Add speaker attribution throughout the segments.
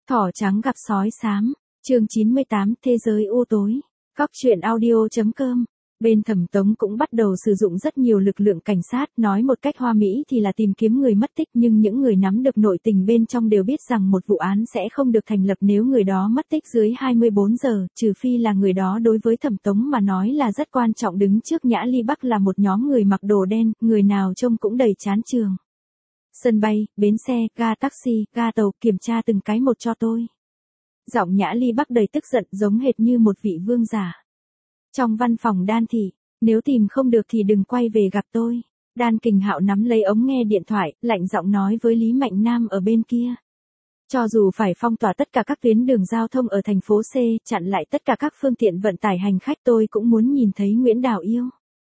Speaker 1: Thỏ trắng gặp sói xám, chương 98, thế giới u tối. Góc truyện audio.com. Bên Thẩm Tống cũng bắt đầu sử dụng rất nhiều lực lượng cảnh sát, nói một cách hoa mỹ thì là tìm kiếm người mất tích, nhưng những người nắm được nội tình bên trong đều biết rằng một vụ án sẽ không được thành lập nếu người đó mất tích dưới 24 giờ, trừ phi là người đó đối với Thẩm Tống mà nói là rất quan trọng. Đứng trước Nhã Ly Bắc là một nhóm người mặc đồ đen, người nào trông cũng đầy chán chường. Sân bay, bến xe, ga taxi, ga tàu, kiểm tra từng cái một cho tôi. Giọng Nhã Ly Bắc đầy tức giận, giống hệt như một vị vương giả. Trong văn phòng Đan Thị, nếu tìm không được thì đừng quay về gặp tôi. Đan Kình Hạo nắm lấy ống nghe điện thoại, lạnh giọng nói với Lý Mạnh Nam ở bên kia. Cho dù phải phong tỏa tất cả các tuyến đường giao thông ở thành phố C, chặn lại tất cả các phương tiện vận tải hành khách, tôi cũng muốn nhìn thấy Nguyễn Đào Yêu.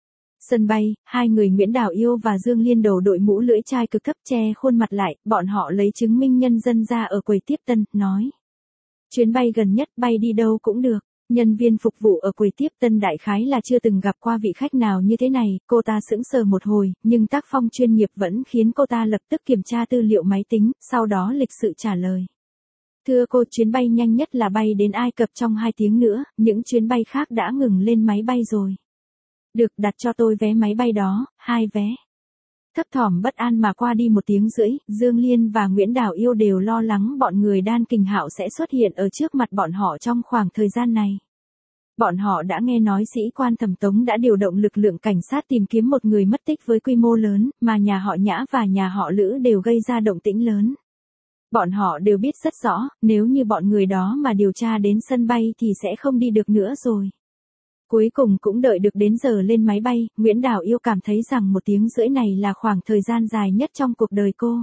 Speaker 1: Sân bay, hai người Nguyễn Đào Yêu và Dương Liên đầu đội mũ lưỡi chai cực thấp che khuôn mặt lại, bọn họ lấy chứng minh nhân dân ra ở quầy tiếp tân, nói. Chuyến bay gần nhất bay đi đâu cũng được. Nhân viên phục vụ ở quầy tiếp tân đại khái là chưa từng gặp qua vị khách nào như thế này, cô ta sững sờ một hồi, nhưng tác phong chuyên nghiệp vẫn khiến cô ta lập tức kiểm tra tư liệu máy tính, sau đó lịch sự trả lời. Thưa cô, chuyến bay nhanh nhất là bay đến Ai Cập trong 2 tiếng nữa, những chuyến bay khác đã ngừng lên máy bay rồi. Được, đặt cho tôi vé máy bay đó, 2 vé. Thấp thỏm bất an mà qua đi 1 tiếng rưỡi, Dương Liên và Nguyễn Đào Yêu đều lo lắng bọn người Đan Kình Hạo sẽ xuất hiện ở trước mặt bọn họ trong khoảng thời gian này. Bọn họ đã nghe nói sĩ quan Thẩm Tống đã điều động lực lượng cảnh sát tìm kiếm một người mất tích với quy mô lớn, mà nhà họ Nhã và nhà họ Lữ đều gây ra động tĩnh lớn. Bọn họ đều biết rất rõ, nếu như bọn người đó mà điều tra đến sân bay thì sẽ không đi được nữa rồi. Cuối cùng cũng đợi được đến giờ lên máy bay, Nguyễn Đào Yêu cảm thấy rằng 1 tiếng rưỡi này là khoảng thời gian dài nhất trong cuộc đời cô.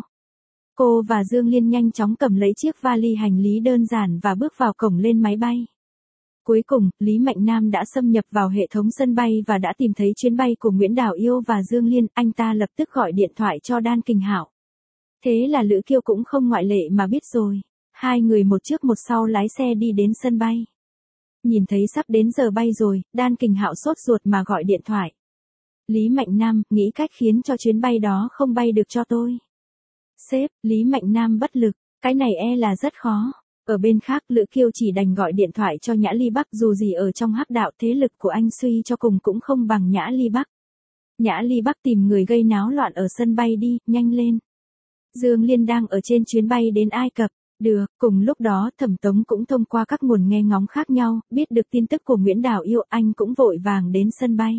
Speaker 1: Cô và Dương Liên nhanh chóng cầm lấy chiếc vali hành lý đơn giản và bước vào cổng lên máy bay. Cuối cùng, Lý Mạnh Nam đã xâm nhập vào hệ thống sân bay và đã tìm thấy chuyến bay của Nguyễn Đào Yêu và Dương Liên, anh ta lập tức gọi điện thoại cho Đan Kình Hạo. Thế là Lữ Kiêu cũng không ngoại lệ mà biết rồi. Hai người một trước một sau lái xe đi đến sân bay. Nhìn thấy sắp đến giờ bay rồi, Đan Kình Hạo sốt ruột mà gọi điện thoại. Lý Mạnh Nam, nghĩ cách khiến cho chuyến bay đó không bay được cho tôi. Sếp, Lý Mạnh Nam bất lực, cái này là rất khó. Ở bên khác, Lữ Kiêu chỉ đành gọi điện thoại cho Nhã Ly Bắc, dù gì ở trong hắc đạo thế lực của anh suy cho cùng cũng không bằng Nhã Ly Bắc. Nhã Ly Bắc tìm người gây náo loạn ở sân bay đi, nhanh lên. Dương Liên đang ở trên chuyến bay đến Ai Cập. Được, cùng lúc đó Thẩm Tống cũng thông qua các nguồn nghe ngóng khác nhau, biết được tin tức của Nguyễn Đào Yêu, anh cũng vội vàng đến sân bay.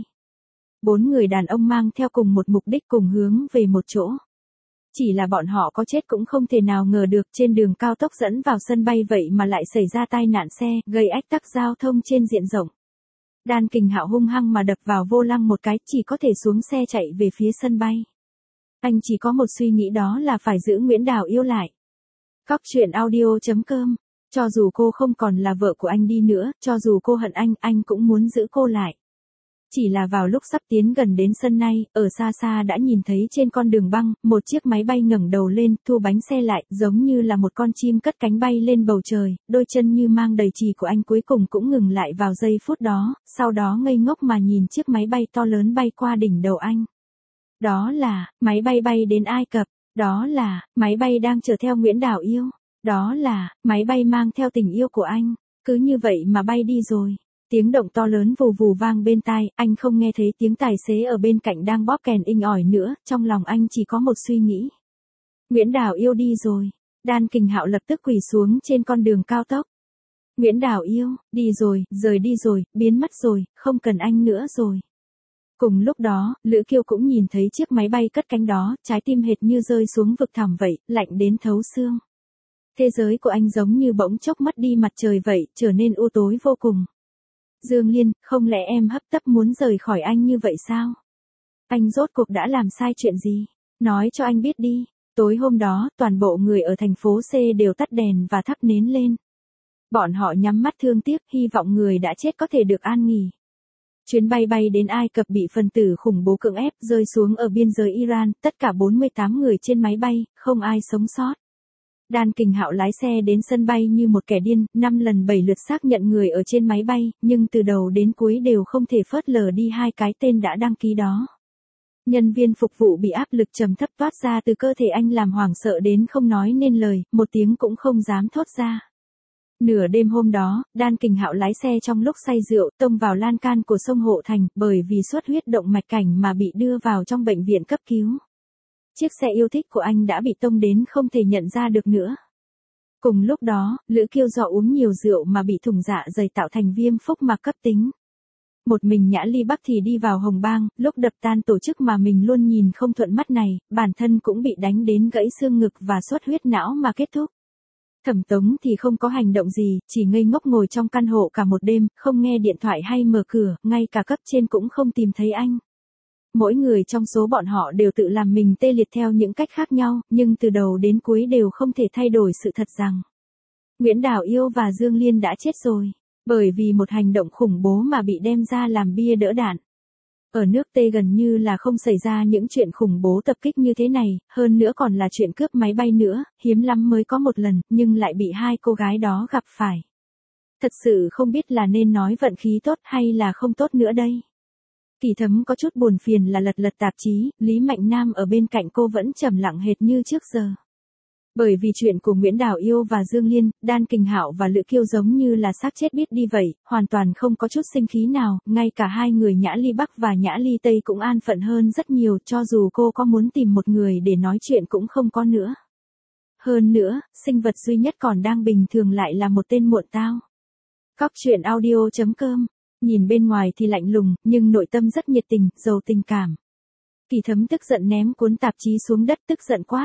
Speaker 1: 4 người đàn ông mang theo cùng một mục đích, cùng hướng về một chỗ. Chỉ là bọn họ có chết cũng không thể nào ngờ được, trên đường cao tốc dẫn vào sân bay vậy mà lại xảy ra tai nạn xe, gây ách tắc giao thông trên diện rộng. Đan Kình Hạo hung hăng mà đập vào vô lăng một cái, chỉ có thể xuống xe chạy về phía sân bay. Anh chỉ có một suy nghĩ, đó là phải giữ Nguyễn Đào Yêu lại. Góc truyện audio.com. Cho dù cô không còn là vợ của anh đi nữa, cho dù cô hận anh cũng muốn giữ cô lại. Chỉ là vào lúc sắp tiến gần đến sân nay, ở xa xa đã nhìn thấy trên con đường băng, một chiếc máy bay ngẩng đầu lên, thu bánh xe lại, giống như là một con chim cất cánh bay lên bầu trời, đôi chân như mang đầy chì của anh cuối cùng cũng ngừng lại vào giây phút đó, sau đó ngây ngốc mà nhìn chiếc máy bay to lớn bay qua đỉnh đầu anh. Đó là, máy bay bay đến Ai Cập. Đó là, máy bay đang chở theo Nguyễn Đào Yêu. Đó là, máy bay mang theo tình yêu của anh. Cứ như vậy mà bay đi rồi. Tiếng động to lớn vù vù vang bên tai, anh không nghe thấy tiếng tài xế ở bên cạnh đang bóp kèn inh ỏi nữa, trong lòng anh chỉ có một suy nghĩ. Nguyễn Đào Yêu đi rồi. Đan Kình Hạo lập tức quỳ xuống trên con đường cao tốc. Nguyễn Đào Yêu, đi rồi, rời đi rồi, biến mất rồi, không cần anh nữa rồi. Cùng lúc đó, Lữ Kiêu cũng nhìn thấy chiếc máy bay cất cánh đó, trái tim hệt như rơi xuống vực thẳm vậy, lạnh đến thấu xương. Thế giới của anh giống như bỗng chốc mất đi mặt trời vậy, trở nên u tối vô cùng. Dương Liên, không lẽ em hấp tấp muốn rời khỏi anh như vậy sao? Anh rốt cuộc đã làm sai chuyện gì? Nói cho anh biết đi. Tối hôm đó, toàn bộ người ở thành phố C đều tắt đèn và thắp nến lên. Bọn họ nhắm mắt thương tiếc, hy vọng người đã chết có thể được an nghỉ. Chuyến bay bay đến Ai Cập bị phần tử khủng bố cưỡng ép rơi xuống ở biên giới Iran, tất cả 48 người trên máy bay, không ai sống sót. Đan Kình Hạo lái xe đến sân bay như một kẻ điên, 5 lần 7 lượt xác nhận người ở trên máy bay, nhưng từ đầu đến cuối đều không thể phớt lờ đi 2 cái tên đã đăng ký đó. Nhân viên phục vụ bị áp lực trầm thấp toát ra từ cơ thể anh làm hoảng sợ đến không nói nên lời, một tiếng cũng không dám thốt ra. Nửa đêm hôm đó, Đan Kình Hạo lái xe trong lúc say rượu tông vào lan can của sông Hộ Thành, bởi vì xuất huyết động mạch cảnh mà bị đưa vào trong bệnh viện cấp cứu. Chiếc xe yêu thích của anh đã bị tông đến không thể nhận ra được nữa. Cùng lúc đó, Lữ Kiêu do uống nhiều rượu mà bị thủng dạ dày tạo thành viêm phúc mạc cấp tính. Một mình Nhã Ly Bắc thì đi vào Hồng Bang, lúc đập tan tổ chức mà mình luôn nhìn không thuận mắt này, bản thân cũng bị đánh đến gãy xương ngực và xuất huyết não mà kết thúc. Thẩm Tống thì không có hành động gì, chỉ ngây ngốc ngồi trong căn hộ cả một đêm, không nghe điện thoại hay mở cửa, ngay cả cấp trên cũng không tìm thấy anh. Mỗi người trong số bọn họ đều tự làm mình tê liệt theo những cách khác nhau, nhưng từ đầu đến cuối đều không thể thay đổi sự thật rằng Nguyễn Đào Yêu và Dương Liên đã chết rồi, bởi vì một hành động khủng bố mà bị đem ra làm bia đỡ đạn. Ở nước T gần như là không xảy ra những chuyện khủng bố tập kích như thế này, hơn nữa còn là chuyện cướp máy bay nữa, hiếm lắm mới có một lần, nhưng lại bị hai cô gái đó gặp phải. Thật sự không biết là nên nói vận khí tốt hay là không tốt nữa đây. Kỳ Thấm có chút buồn phiền là lật tạp chí, Lý Mạnh Nam ở bên cạnh cô vẫn trầm lặng hệt như trước giờ. Bởi vì chuyện của Nguyễn Đào Yêu và Dương Liên, Đan Kình Hạo và Lữ Kiêu giống như là xác chết biết đi vậy, hoàn toàn không có chút sinh khí nào, ngay cả hai người Nhã Ly Bắc và Nhã Ly Tây cũng an phận hơn rất nhiều, cho dù cô có muốn tìm một người để nói chuyện cũng không có nữa. Hơn nữa, sinh vật duy nhất còn đang bình thường lại là một tên muộn tao. Cóc truyện audio.com, nhìn bên ngoài thì lạnh lùng, nhưng nội tâm rất nhiệt tình, giàu tình cảm. Kỳ Thấm tức giận ném cuốn tạp chí xuống đất tức giận quát.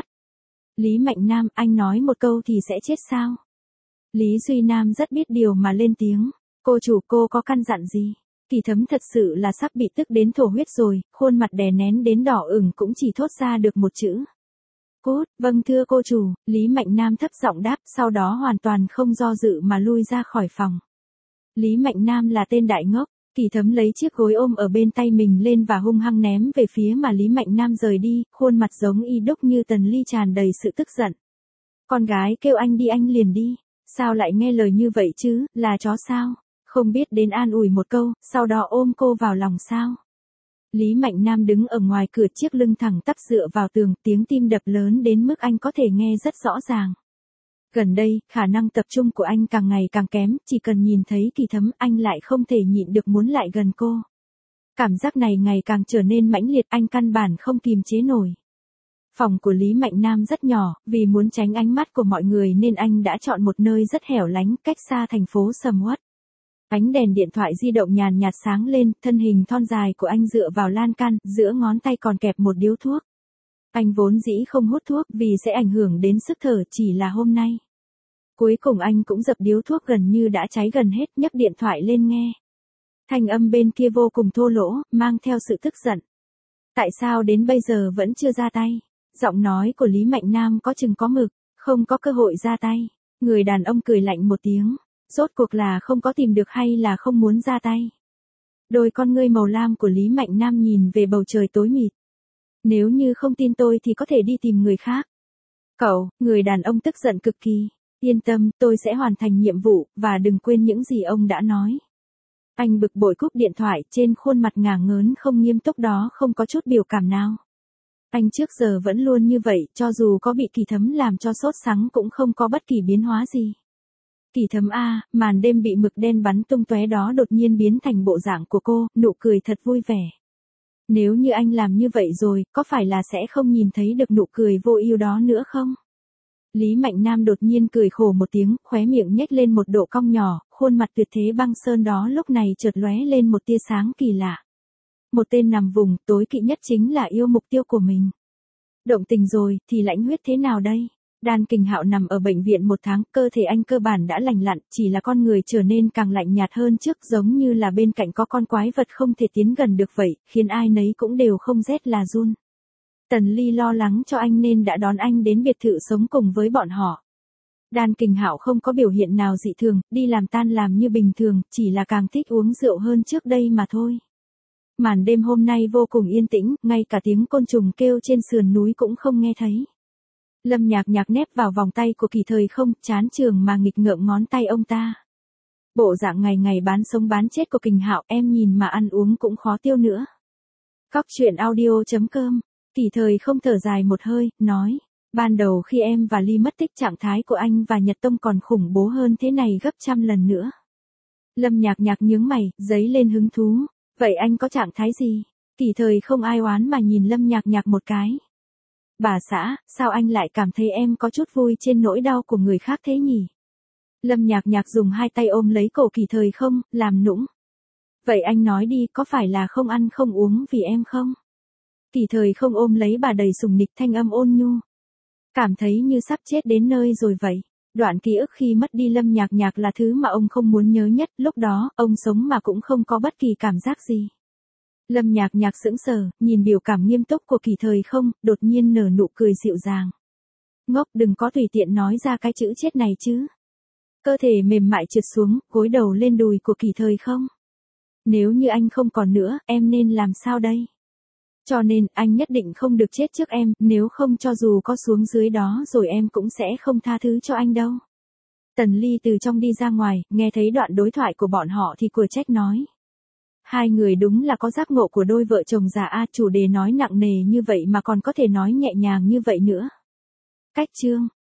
Speaker 1: Lý Mạnh Nam, anh nói một câu thì sẽ chết sao? Lý Duy Nam rất biết điều mà lên tiếng. Cô chủ, cô có căn dặn gì? Kỳ Thấm thật sự là sắp bị tức đến thổ huyết rồi, khuôn mặt đè nén đến đỏ ửng cũng chỉ thốt ra được một chữ. Cút, vâng thưa cô chủ, Lý Mạnh Nam thấp giọng đáp, sau đó hoàn toàn không do dự mà lui ra khỏi phòng. Lý Mạnh Nam là tên đại ngốc. Kỳ Thấm lấy chiếc gối ôm ở bên tay mình lên và hung hăng ném về phía mà Lý Mạnh Nam rời đi, khuôn mặt giống y đúc như Tần Ly tràn đầy sự tức giận. Con gái kêu anh đi anh liền đi, sao lại nghe lời như vậy chứ, là chó sao, không biết đến an ủi một câu, sau đó ôm cô vào lòng sao. Lý Mạnh Nam đứng ở ngoài cửa, chiếc lưng thẳng tắp dựa vào tường, tiếng tim đập lớn đến mức anh có thể nghe rất rõ ràng. Gần đây, khả năng tập trung của anh càng ngày càng kém, chỉ cần nhìn thấy Kỳ Thấm anh lại không thể nhịn được muốn lại gần cô. Cảm giác này ngày càng trở nên mãnh liệt, anh căn bản không kiềm chế nổi. Phòng của Lý Mạnh Nam rất nhỏ, vì muốn tránh ánh mắt của mọi người nên anh đã chọn một nơi rất hẻo lánh, cách xa thành phố sầm uất. Ánh đèn điện thoại di động nhàn nhạt sáng lên, thân hình thon dài của anh dựa vào lan can, giữa ngón tay còn kẹp một điếu thuốc. Anh vốn dĩ không hút thuốc vì sẽ ảnh hưởng đến sức thở, chỉ là hôm nay. Cuối cùng anh cũng dập điếu thuốc gần như đã cháy gần hết, nhấc điện thoại lên nghe. Thanh âm bên kia vô cùng thô lỗ, mang theo sự tức giận. Tại sao đến bây giờ vẫn chưa ra tay? Giọng nói của Lý Mạnh Nam có chừng có mực, không có cơ hội ra tay. Người đàn ông cười lạnh một tiếng. Rốt cuộc là không có tìm được hay là không muốn ra tay? Đôi con ngươi màu lam của Lý Mạnh Nam nhìn về bầu trời tối mịt. Nếu như không tin tôi thì có thể đi tìm người khác. Cậu, người đàn ông tức giận cực kỳ. Yên tâm, tôi sẽ hoàn thành nhiệm vụ, và đừng quên những gì ông đã nói. Anh bực bội cúp điện thoại, trên khuôn mặt ngả ngớn không nghiêm túc đó không có chút biểu cảm nào. Anh trước giờ vẫn luôn như vậy, cho dù có bị Kỳ Thấm làm cho sốt sắng cũng không có bất kỳ biến hóa gì. Kỳ Thấm a, màn đêm bị mực đen bắn tung tóe đó đột nhiên biến thành bộ dạng của cô, nụ cười thật vui vẻ. Nếu như anh làm như vậy rồi, có phải là sẽ không nhìn thấy được nụ cười vô ưu đó nữa không? Lý Mạnh Nam đột nhiên cười khổ một tiếng, khóe miệng nhếch lên một độ cong nhỏ, khuôn mặt tuyệt thế băng sơn đó lúc này chợt lóe lên một tia sáng kỳ lạ. Một tên nằm vùng tối kỵ nhất chính là yêu mục tiêu của mình. Động tình rồi, thì lãnh huyết thế nào đây? Đan Kình Hạo nằm ở bệnh viện 1 tháng, cơ thể anh cơ bản đã lành lặn, chỉ là con người trở nên càng lạnh nhạt hơn trước, giống như là bên cạnh có con quái vật không thể tiến gần được vậy, khiến ai nấy cũng đều không rét là run. Tần Ly lo lắng cho anh nên đã đón anh đến biệt thự sống cùng với bọn họ. Đan Kình Hạo không có biểu hiện nào dị thường, đi làm tan làm như bình thường, chỉ là càng thích uống rượu hơn trước đây mà thôi. Màn đêm hôm nay vô cùng yên tĩnh, ngay cả tiếng côn trùng kêu trên sườn núi cũng không nghe thấy. Lâm Nhạc Nhạc nép vào vòng tay của Kỳ Thời Không, chán trường mà nghịch ngợm ngón tay ông ta. Bộ dạng ngày ngày bán sống bán chết của Kình Hạo, em nhìn mà ăn uống cũng khó tiêu nữa. Cóc truyện audio.com, Kỳ Thời Không thở dài một hơi, nói, Ban đầu khi em và Ly mất tích trạng thái của anh và Nhật Tông còn khủng bố hơn thế này gấp trăm lần nữa. Lâm Nhạc Nhạc nhướng mày, dấy lên hứng thú. Vậy anh có trạng thái gì? Kỳ Thời không ai oán mà nhìn Lâm Nhạc Nhạc một cái. Bà xã, sao anh lại cảm thấy em có chút vui trên nỗi đau của người khác thế nhỉ? Lâm Nhạc Nhạc dùng hai tay ôm lấy cổ Kỳ Thời không, làm nũng. Vậy anh nói đi, có phải là không ăn không uống vì em không? Kỳ Thời không ôm lấy bà đầy sùng nịch, thanh âm ôn nhu. Cảm thấy như sắp chết đến nơi rồi vậy. Đoạn ký ức khi mất đi Lâm Nhạc Nhạc là thứ mà ông không muốn nhớ nhất, lúc đó, ông sống mà cũng không có bất kỳ cảm giác gì. Lâm Nhạc Nhạc sững sờ, nhìn biểu cảm nghiêm túc của Kỳ Thời không, đột nhiên nở nụ cười dịu dàng. Ngốc, đừng có tùy tiện nói ra cái chữ chết này chứ. Cơ thể mềm mại trượt xuống, gối đầu lên đùi của Kỳ Thời không. Nếu như anh không còn nữa, em nên làm sao đây? Cho nên, anh nhất định không được chết trước em, nếu không cho dù có xuống dưới đó rồi em cũng sẽ không tha thứ cho anh đâu. Tần Ly từ trong đi ra ngoài, nghe thấy đoạn đối thoại của bọn họ thì cười trách nói. Hai người đúng là có giác ngộ của đôi vợ chồng già a, chủ đề nói nặng nề như vậy mà còn có thể nói nhẹ nhàng như vậy nữa. Cách chương